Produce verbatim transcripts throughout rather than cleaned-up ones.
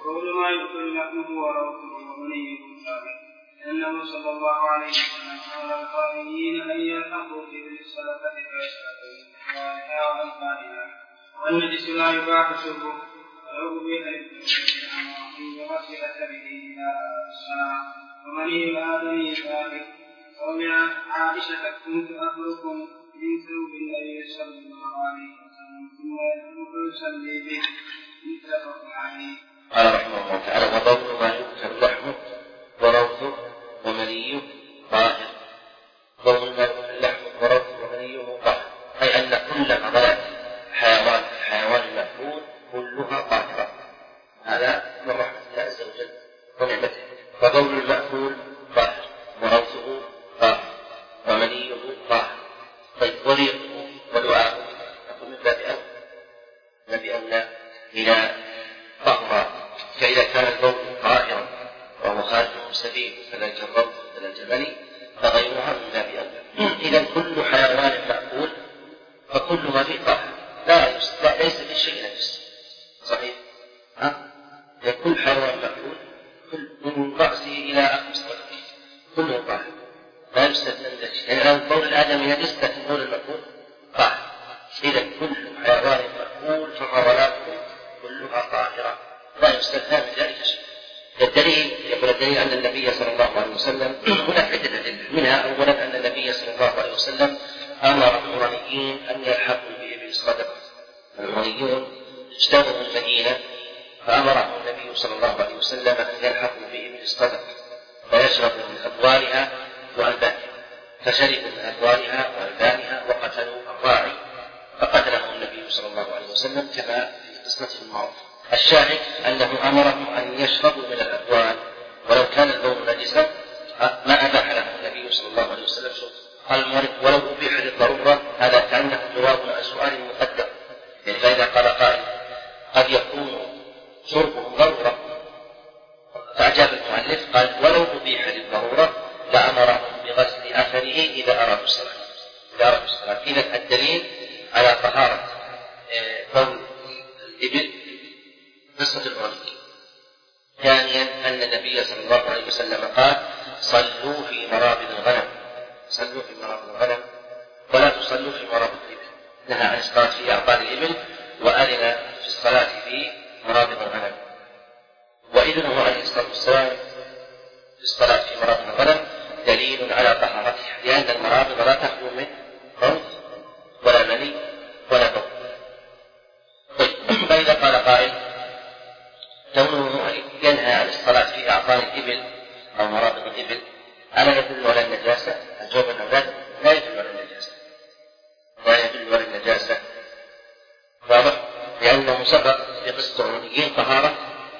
وقول ما يؤكل لحمه وروثه ومنيه طاهر، لأنه صلى الله عليه وسلم أمر القائمين أن يلحقوا في بالصدقة فيشربوا من أموالها وأنفالها، والنجس لا يباح شربه ولو أبيح للمسلمين بغسل أثره إلى الصلاة، ومني الآدمي طاهر. ومن عائشة كنت أخلق من ثوب النبي صلى الله عليه وسلم ثم يدخل يصلي به، متفق عليه. قال رحمه الله تعالى: وضوء ما يؤكل لحمه وروثه ومنيه طاهر. ضوء ما يؤكل لحمه وروثه ومنيه طاهر، أي أن كل عضلات حيوان الحيوان المأكول كلها طاهرة. هذا من رحمة الله عز وجل ونعمته. فضوء المأكول طاهر، وروثه طاهر، ومنيه طاهر. طيب وريقه ودعاءه نقول من باب أولى بأولى إلى طهرا. فإذا كان البول طاهرا وهو خارج سبيل كذلك الروث كذلك المني فغيرها من باب أولى. إذا كل حيوان مأكول فكلها في طاهر، لا ليس في شيء نجس. صحيح؟ ها؟ كل حيوان مأكول من رأسه إلى أقصى كله طاهر، لا يستثنى من ذلك. يعني البول الآدمي نجس لكن البول المأكول طاهر. إذا كل حيوان مأكول فعضلاته كلها طاهرة لا يستثنى من ذلك شيء. الدليل يقول الدليل أن النبي صلى الله عليه وسلم هنا عدة أدلة، منها أولا أن النبي صلى الله عليه وسلم أمر العرانيين أن يلحقوا بإبل الصدقة. العرانيون اشتغلوا المدينة فأمرهم النبي صلى الله عليه وسلم أن يلحقوا بإبل الصدقة فيشربوا من أبوالها وألبانها، فشربوا من أبوالها وألبانها وقتلوا الراعي فقتله النبي صلى الله عليه وسلم كما في قصة المعروف. الشاهد أنه أمرهم أن يشربوا من الأبوال ولو كان البول نجسا ما أباح لهم النبي صلى الله عليه وسلم شرب. قال المؤلف: ولو أبيح للضرورة، هذا كأنه جواب عن سؤال مقدم. يعني فإذا قال قائل قد يكون شربهم ضرورة، فأجاب المؤلف قال: ولو أبيح للضرورة لأمرهم بغسل أثره إذا أرادوا الصلاة. إذا أرادوا الصلاة. إذا الدليل على طهارة بول الإبل قصة العرانيين. ثانيا أن النبي صلى الله عليه وسلم قال: صلوا في مرابض الغنم، صلوا في مرابض الغنم ولا تصلوا في مرابض الإبل. نهى عن الصلاة في أعقاب الإبل وأذن في الصلاة في مرابض الغنم. وإذنه عليه الصلاة والسلام في الصلاة في مرابض الغنم دليل على طهارته، لأن المرابض لا تخلو من روث ولا مني ولا بول. فإذا قال قائل كونه ينهى عن الصلاة في أعقاب الإبل أو مرابض الإبل ألا يدل على النجاسة؟ الجواب أنه لا يدل على النجاسة، لا يدل على النجاسة. واضح؟ لأنه سبق في قصة العرانيين طهارة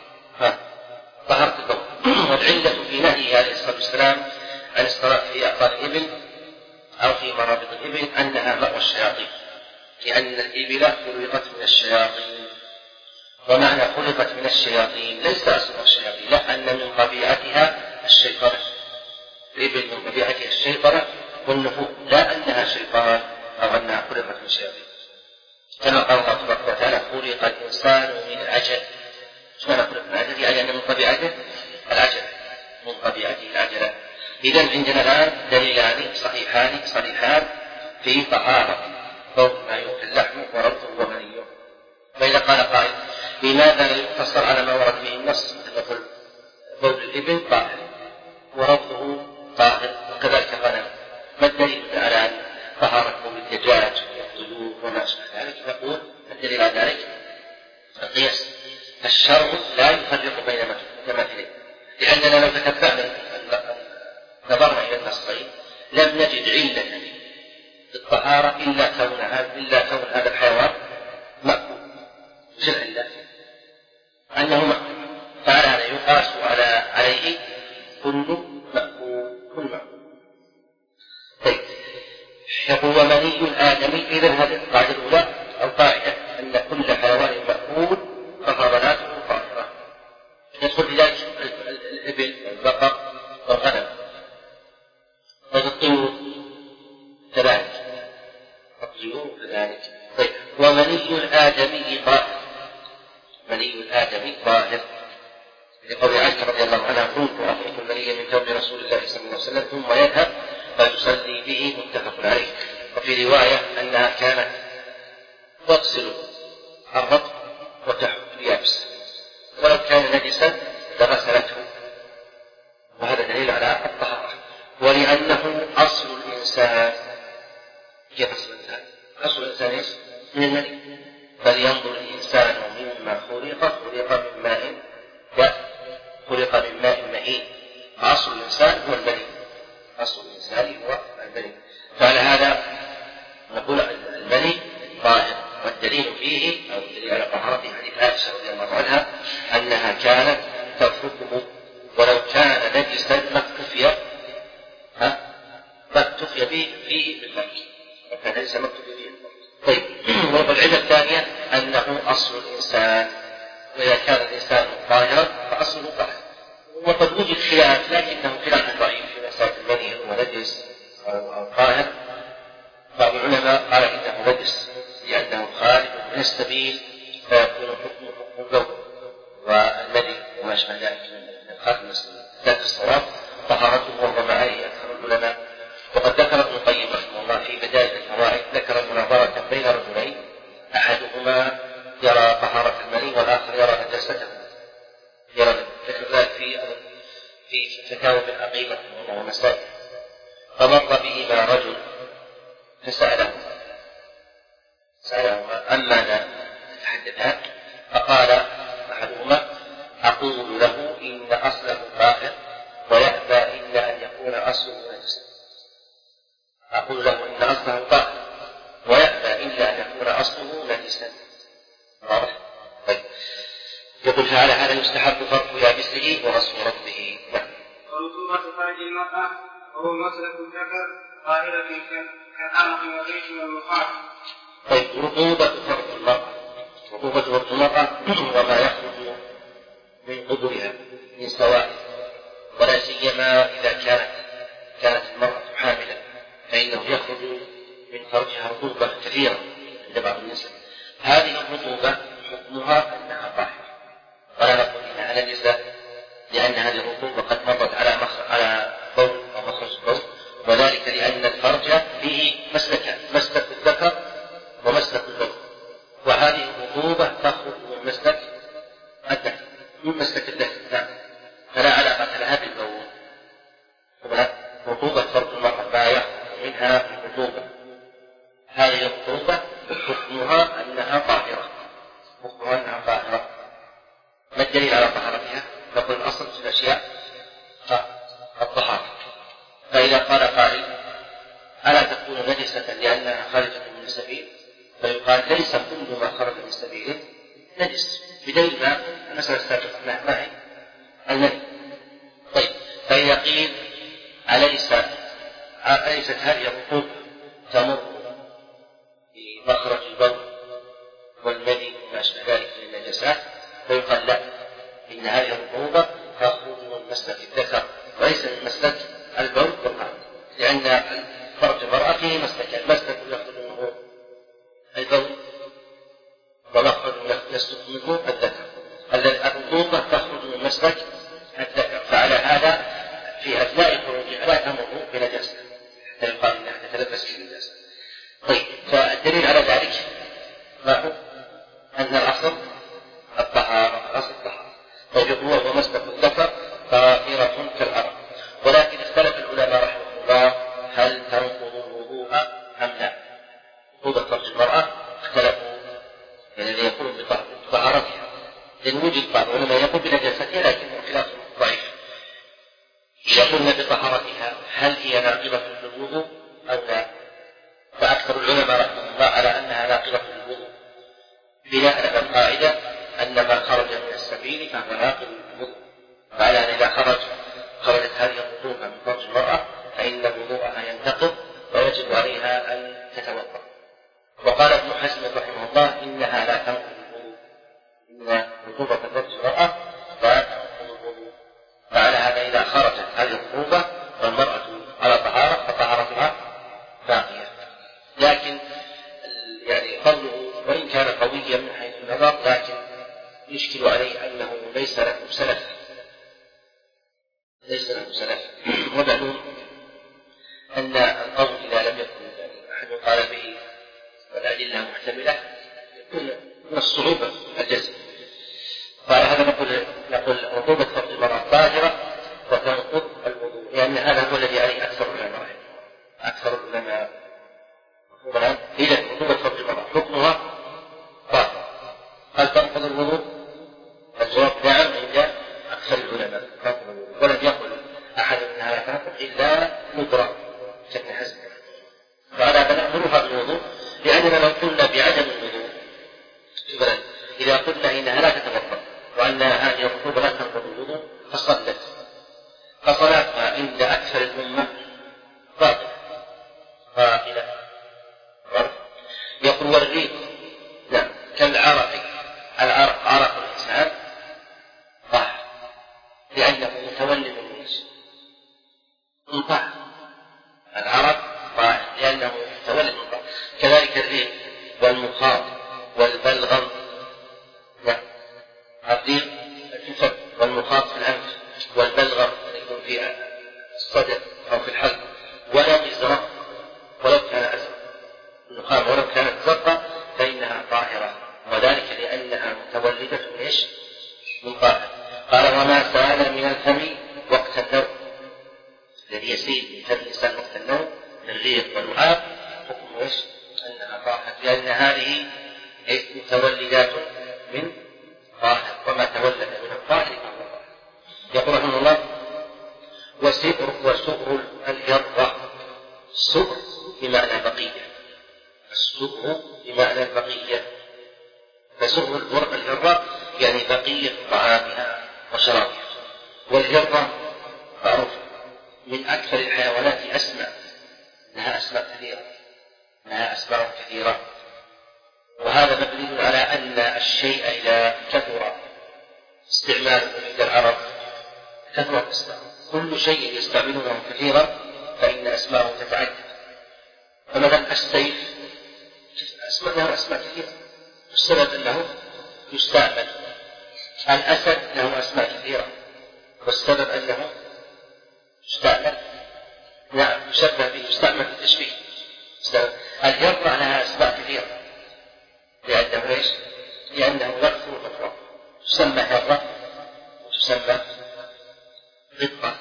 طهارة البول. والعلة في نهيه عليه الصلاة والسلام عن الصلاة في أعقاب الإبل أو في مرابض الإبل أنها مأوى الشياطين، لأن الإبل خلقت من الشياطين. ومعنى خلقت من الشياطين ليس أصلها الشياطين، لا، أن من طبيعتها الشيطنة. الإبل من طبيعتها الشيطنة والنفوذ، لا أنها شيطان أو أنها خلقت من الشياطين. كما قال الله تبارك وتعالى: خلق الإنسان من عجل. شو معنى خلق من عجل؟ يعني أن من طبيعته العجل، من طبيعته العجلة. إذن عندنا الآن دليلان صحيحان صحيحان في طهارة بول ما يؤكل لحمه وروثه ومنيه. فإذا قال قائل: لماذا لا يقتصر على ما ورد به النص؟ مثل بول الإبل طاهر وربطه طاهر وكذلك غنم. ما الدليل على طهارة بول الدجاج والطيور وما أشبه ذلك؟ نقول الدليل على ذلك القياس. الشرع لا يفرق بين متماثلين، لأننا لو تتبعنا نظرنا إلى النصين لم نجد علة في الطهارة إلا كون إلا كون هذا الحيوان مأكول. وش العلة؟ أنه مأكول، فعلى هذا يقاس على عليه كل مأكول كل مأكول. طيب، هو مني الآدمي. إذن هذه القاعدة الأولى أو قاعدة أن كل حيوان مأكول فطهارته طاهرة. يدخل في ذلك الإبل والبقر والغنم والطيور كذلك، الطيور كذلك. طيب، ومني الآدمي طاهر، مني الآدمي طاهر. لقول عائشة رضي الله عنها كنت أخرج المني من ثوب رسول الله صلى الله عليه وسلم ثم يذهب فتصلي به، متفق عليه. وفي رواية أنها كانت تغسل الرطب وتحط اليابس، ولو كان نجسا لغسلته، وهذا دليل على الطهارة. ولأنه أصل الإنسان، كيف أصل الإنسان؟ أصل الإنسان من المني، فلينظر الإنسان مما خلق، خلق من ماء خلق من ماء مهين. أصل الإنسان هو المني، أصل الإنسان هو المني. فعلى هذا نقول المني طاهر، والدليل فيه أو الدليل على طهارته حديث عائشة رضي الله عنها أنها كانت تفركه، ولو كان نجسا ما اكتفي ها ما اكتفي به فيه بالفرك، وكان نجسا ما اكتفي به. طيب، والعلة الثانية أنه أصل الإنسان، وإذا كان الإنسان طاهرا فأصله طاهر. وقد وجد خلاف، لكنه خلاف ضعيف في مسألة المني هو نجس أو طاهر. بعض العلماء قال إنه نجس لأنه خارج من السبيل فيكون حكمه حكم البول، والذي وما أشبه ذلك من الخارج من السبيل. ذات الصواب طهارته وهو معاني أكثر العلماء. وقد ذكر ابن القيم رحمه الله في بداية الفوائد ذكر مناظرة بين رجلين، أحدهما يرى طهارة المني والآخر يرى نجاسته، يرى ذكر ذلك في في فتاوى ابن عقيل رحمه الله ومسائل. فمر بهما رجل فسأله سأله عن ماذا تتحدثان؟ فقال أحدهما أقول له إن أصله طاهر ويأبى إلا أن يكون أصله نجسا. أقول له إن أصله طاهر ويأبى إلا أن يكون أصله نجسا. واضح؟ طيب، يقول فعلى هذا يستحب فرق يابسه وغسل رطبه. ورطوبة فرج المرأة وهو مسلك الذكر طاهرة كالعرق والريش والمخاط. طيب، رطوبة فرج المرأة، رطوبة فرج المرأة وما يخرج من قبلها من سوائل، ولا سيما إذا كانت كانت المرأة حاملا فإنه يخرج من فرجها رطوبة كثيرة عند بعض النساء. هذه الرطوبة حكمها أنها طاهرة، ولا نقول إنها نجسة، لأن هذه الرطوبة قد مرت على على بول أو مخرج البول، وذلك لأن الفرج فيه مسلكان، مسلك الذكر ومسلك البول، وهذه الرطوبة تخرج من مسلك الذكر من مسلك الذكر نعم، فلا علاقة لها بالبول. رطوبة فرج المرأة ما يخرج منها الرطوبة، هذه الرطوبة حكمها أنها طاهرة، حكمها أنها طاهرة. ما الدليل على طهارتها؟ نقول الأصل في الأشياء الطهارة. فإذا قال قائل ألا تكون نجسة لأنها خارجة من السبيل؟ فيقال ليس كل ما خرج من السبيل نجس، بدليل ما المسألة السابقة ما هي المني. طيب، فإذا قيل أليس أليست هذه الرطوبة تمر في مخرج البول والمني وما أشبه ذلك من النجاسات؟ فيقال لا، إن هذه الرطوبة تخرج من مسلك الذكر وليس من مسلك البول والماء، لأن فرج المرأة فيه مسلكان، مسلك يخرج منه البول ومخرج يسلك منه الذكر. الرطوبة تخرج من مسلك الذكر، فعلى هذا في أثناء خروجها لا تمر بنجاسة حتى يقال إنها تتلبس بالنجاسة. طيب، فالدليل على ذلك ما هو؟ أن الأصل الطهارة، الأصل الطهارة. طيب، هو ومسلك الذكر طاهرة كالأرض، ولكن اختلف العلماء رحمه الله هل تنقض الوضوء أم لا؟ رطوبة فرج المرأة اختلفوا الذي يقول بطهارتها، لأن وجد بعض العلماء يقول بنجاستها لكن خلاف ضعيف. يقولون بطهارتها هل هي ناقضة للوضوء أو لا؟ فأكثر العلماء رحمه الله على أنها ناقضة للوضوء، بناء على القاعدة أن ما خرج من السبيل فهو ناقض للوضوء، فعلى أن إذا خرج خرجت هذه الرطوبة من فرج المرأة فإن وضوءها ينتقض ويجب عليها أن تتوضأ. وقال ابن حزم رحمه الله إنها لا تنقض الوضوء، إن رطوبة فرج المرأة لا تنقض الوضوء، فعلى هذا إذا خرجت هذه الرطوبة والمرأة على طهارة فطهارتها باقية. لكن يعني قوله وإن كان قويا من حيث النظر، لكن يشكل عليه أنه ليس له سلف ليس له سلف. ومعلوم أن القول إذا لم يكن أحد قال به والأدلة محتملة يكون من الصعوبة الجزم. قال هذا نقول نقول رطوبة فرج المرأة ظاهرة وتنقض الوضوء، لأن هذا هو الذي عليه أكثر العلماء أكثر العلماء إذا رطوبة فرج المرأة حكمها ظاهر. هل تنقض الوضوء؟ الجواب نعم عند أكثر العلماء، ولم يقل أحد منها لا تنقض إلا مدرك كابن حزم. فعلى فنأمرها بالوضوء، لأننا لو قلنا بعدم الوضوء إذا قلنا إنها لا تتوضأ وأن هذه الرطوبة لا تنقض الوضوء فصلت، فصلاتها عند أكثر الأمة باطلة باطلة. يقول والريق نعم كالعرق، العرق عرق الإنسان طاهر لأنه متولد من من طاهر، العرق طاهر لأنه متولد من طاهر. كذلك الريق والمخاط والبلغم، نعم الريق الكفر والمخاط في الأنف والبلغم يكون في الصدر أو في الحلق، ولا مزرق ولو كان أزرق النخام ولو كانت زرقاء فإنها طاهرة، وذلك لأنها متولدة من إيش؟ من طاهر. قال وما سال من الفم وقت النوم، الذي يسيل من فم الإنسان وقت النوم من الريق واللعاب حكم إيش؟ أنها طاهرة، لأن هذه متولدات من طاهر، وما تولد من الطاهر فهو طاهر. يقول رحمه الله وسئر وسؤر الهرة، السؤر بمعنى بقية، السؤر بمعنى البقية، فسؤر الهرة يعني بقية طعامها وشرابها. والهرة معروف من أكثر الحيوانات أسماء، لها أسماء كثيرة لها أسماء كثيرة وهذا مبني على أن الشيء إذا كثر استعماله عند العرب كثرت أسماء، كل شيء يستعملونه كثيرا فإن أسماءه تتعدد. فمثلا السيف أسماء له أسماء كثيرة والسبب أنه يستعمل. الأسد له أسماء كثيرة والسبب أنه يستعمل، نعم يشبه به يستعمل في التشبيه. الهرة لها أسماء كثيرة لأنه إيش؟ لأنه يكثر وتفرق، تسمى هرة وتسمى غطة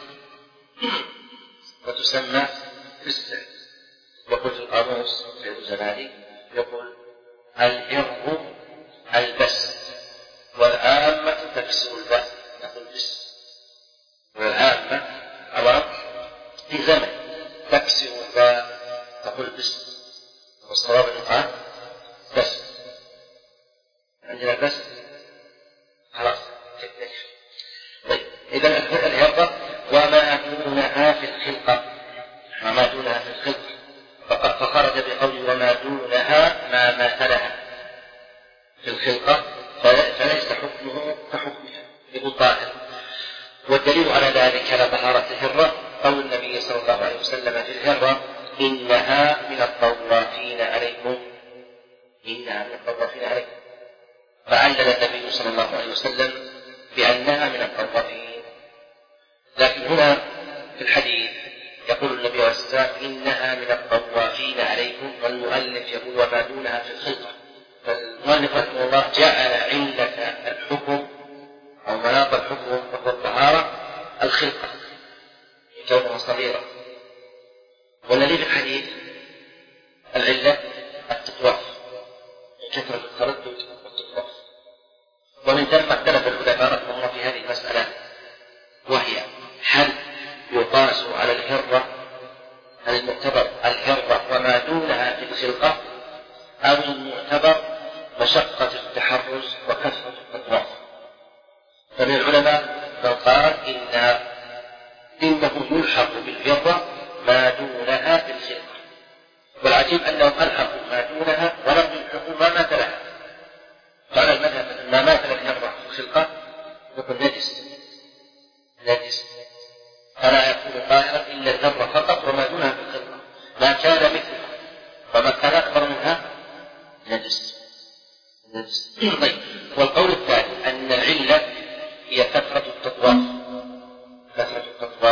وتسمى فسة. يقول في القاموس في الزمالي يقول الهر البس والعامة تكسر الباء، نقول بس، والعامة عوام في زمن تكسر الباء تقول بس، والصواب الإطعام بس، عندنا بس خلاص كيف. طيب إذا الهرة وما دونها في الخلقة، وما دونها في الخلقة فخرج بقول وما دونها ما ماثلها في الخلقة فليس حكمه كحكمها بطاهر. والدليل على ذلك على طهارة الهرة قول النبي صلى الله عليه وسلم في الهرة إنها من الطوافين عليكم، إنها من الطوافين عليكم، فعلل النبي صلى الله عليه وسلم بأنها من الطوافين. لكن هنا في الحديث يقول النبي عليه الصلاة والسلام إنها من الطوافين عليكم، والمؤلف يقول وما دونها في الخلقة. فالمؤلف رحمه الله جعل علة الحكم أو مناط الحكم وهو الطهارة الخلقة كونها صغيرة، والذي في الحديث العلة التطواف كثرة التردد والتطواف. ومن ثم اختلف العلماء رحمه الله في هذه المسألة، وهي هل يقاس على الهرة هل المعتبر الهرة وما دونها في الخلقة أو المعتبر مشقة التحرز وكثرة التطواف. فمن العلماء من قال إن إنه يلحق بالهرة ما دونها في الخلقة، والعجيب أنهم ألحقوا ما دونها ولم يلحقوا ما مثلها. قال المذهب ما مثل الهرة في الخلقة يكون نجس نجس فلا يكون طاهرا إلا الهرة فقط وما دونها في الخلقة، ما كان مثلها وما كان أكبر منها نجس نجس. طيب والقول الثاني أن العلة هي كثرة التطواف كثرة التطواف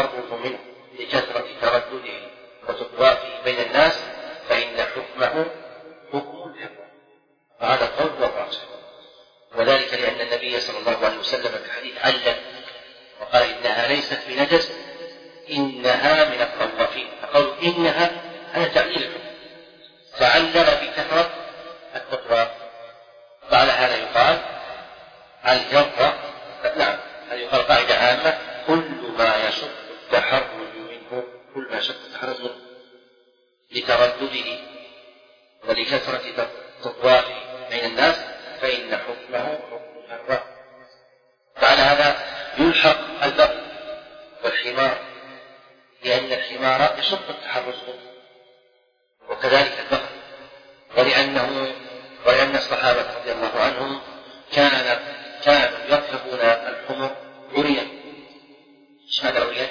التحرز منه لكثرة تردده وتطوافه بين الناس فإن حكمه حكم الحرة. وهذا قول وراجح، وذلك لأن النبي صلى الله عليه وسلم في الحديث علم وقال إنها ليست بنجس إنها من الطوافين، فقالوا إنها هذا تعليل الحكم، تعلل بكثرة التطواف. وعلى هذا يقال الجرة نعم هذا يقال قاعدة عامة كل ما يشق التحرز منه كل ما يشق التحرز منه لتردده ولكثرة تطوافه بين الناس فإن حكمه حكم الحرة. فعلى هذا يلحق البغل والحمار لأن الحمار يشق التحرز منه وكذلك البغل، ولأنه ولأن الصحابة رضي الله عنهم كان كانوا يركبون الحمر عريا. ايش معنى عريا؟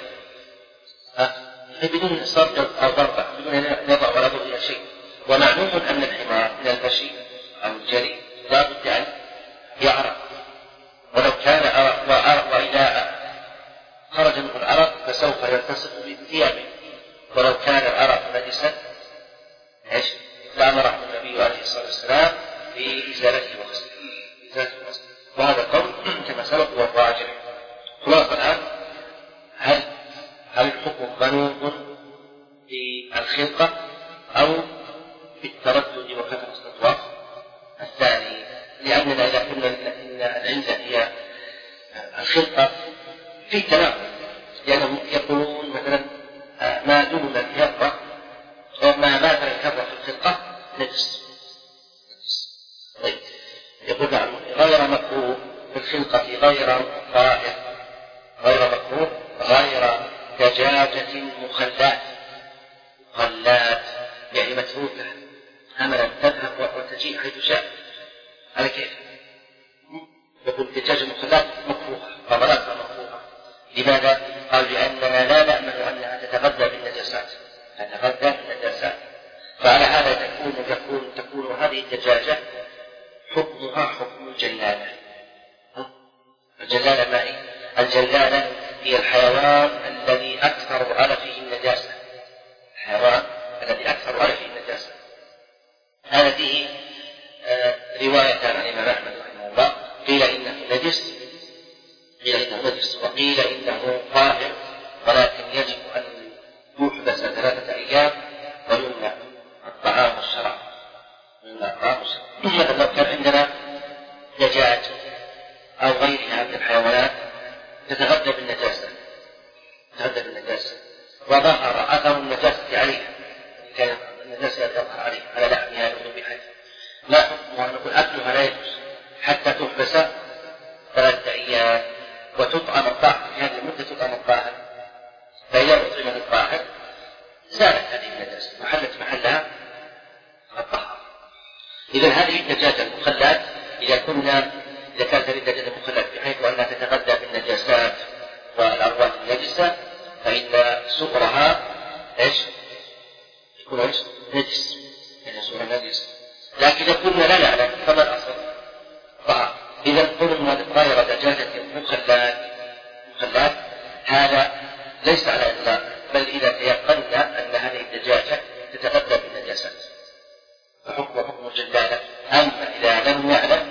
بدون صرف أو ضربة بدون نضع ولا ضرب إلى شيء. ومعلوم أن الحمار من المشي أو الجري لا بد أن يعرق، ولو كان عرق وعرق وإذا خرج منه العرق فسوف يلتصق بثيابه، ولو كان العرق نجسا ايش؟ لأمره النبي عليه الصلاة والسلام بإزالته وغسله. وهذا قول كما سبق هو الراجح. خلاص الآن هل هل الحكم منوط بالخلقة أو بالتردد وكثرة الأطواف؟ الثاني، لأننا إذا قلنا إن العلة هي الخلقة في تناقض، لأنهم يقولون مثلا ما دون الكرة ما مات الكرة في الخلقة نجس. طيب يقول نعم غير مكروه في الخلقة غير طاهر غير مكروه غير دجاجة مخلات. مخلات يعني متروكة أملا تذهب وتجيء حيث شاء. على كيف؟ يقول دجاجة مخلات مكروهة فضلاتها مكروهة. لماذا؟ قال لأننا لا نأمن أنها تتغذى بالنجاسات تتغذى بالنجاسات فعلى هذا تكون تكون تكون هذه الدجاجة حكمها حكم الجلالة. الجلالة ما هي؟ الجلالة هي الحيوان الذي أكثر علفه النجاسة. الحيوان الذي أكثر علفه النجاسة. هذا فيه آه رواية عن الإمام أحمد رحمه الله قيل إنه نجس قيل إنه نجس وقيل إنه طاهر ولكن يجب أن يحبس ثلاثة أيام ويمنع الطعام والشراب. يمنع الطعام والشراب. مثلا لو كان عندنا دجاج أو غيرها من الحيوانات تتغذى بالنجاسة تتغذى بالنجاسة وظهر أثر النجاسة عليها، كان النجاسة تظهر عليها على لحمها وذبيحتها، لا حكمها نقول أكلها لا يجوز حتى تحبس ثلاثة أيام وتطعم الطاهر في هذه المدة تطعم الطاهر، فإذا أطعمت الطاهر زالت هذه النجاسة وحلت محلها الطهارة. إذا هذه الدجاجة المخلات إذا كنا إذا كانت هذه الدجاجة المخلات بحيث أنها تتغذى بالنجاسات والأرواح النجسة فإن سؤرها إيش؟ يكون إيش؟ نجس، يعني سؤر نجس. لكن إذا كنا لا نعلم فما الأصل؟ طهارة. إذا قلنا غير دجاجة مخلات مخلات هذا ليس على إطلاق، بل إذا تيقنا أن هذه الدجاجة تتغذى بالنجاسات فحكم حكم الجلالة. أما إذا لم نعلم